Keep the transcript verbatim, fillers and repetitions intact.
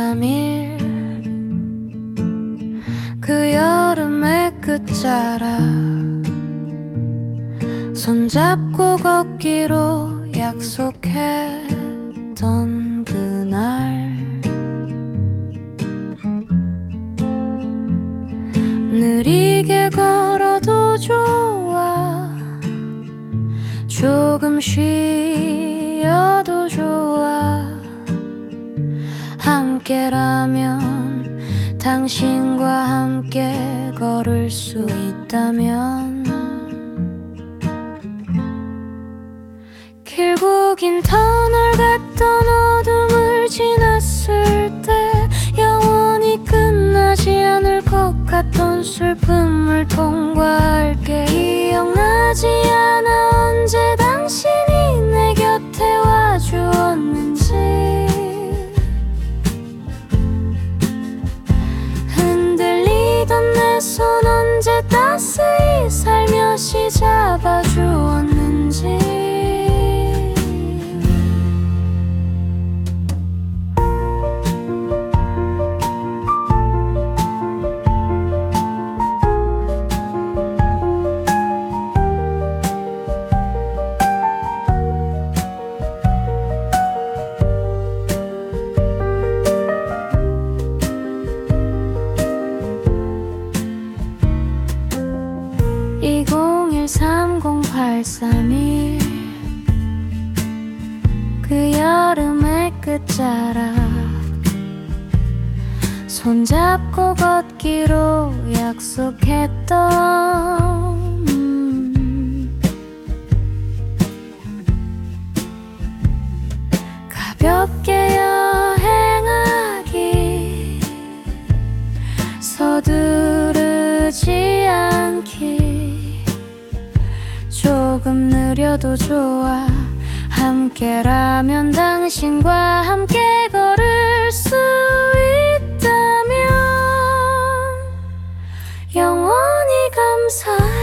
삼일 그 여름의 끝자락 손잡고 걷기로 약속했던 그날 느리게 걸어도 좋아 조금 쉬어도 좋아 함께라면 당신과 함께 걸을 수 있다면 길고 긴 터널 같던 어둠을 지났을 때 영원히 끝나지 않을 것 같던 슬픔을 통과할게 기억나지 않아 언제 당신이 내 곁에 와주었는지 흔들리던 내 손 언제 따스히 살며시 잡아주었는지 이공일삼공팔삼일 그 여름의 끝자락 손잡고 걷기로 약속했던 음. 가볍게 여행하기 서두르지 않기 조금 느려도 좋아 함께라면 당신과 함께 걸을 수 있다면 영원히 감사해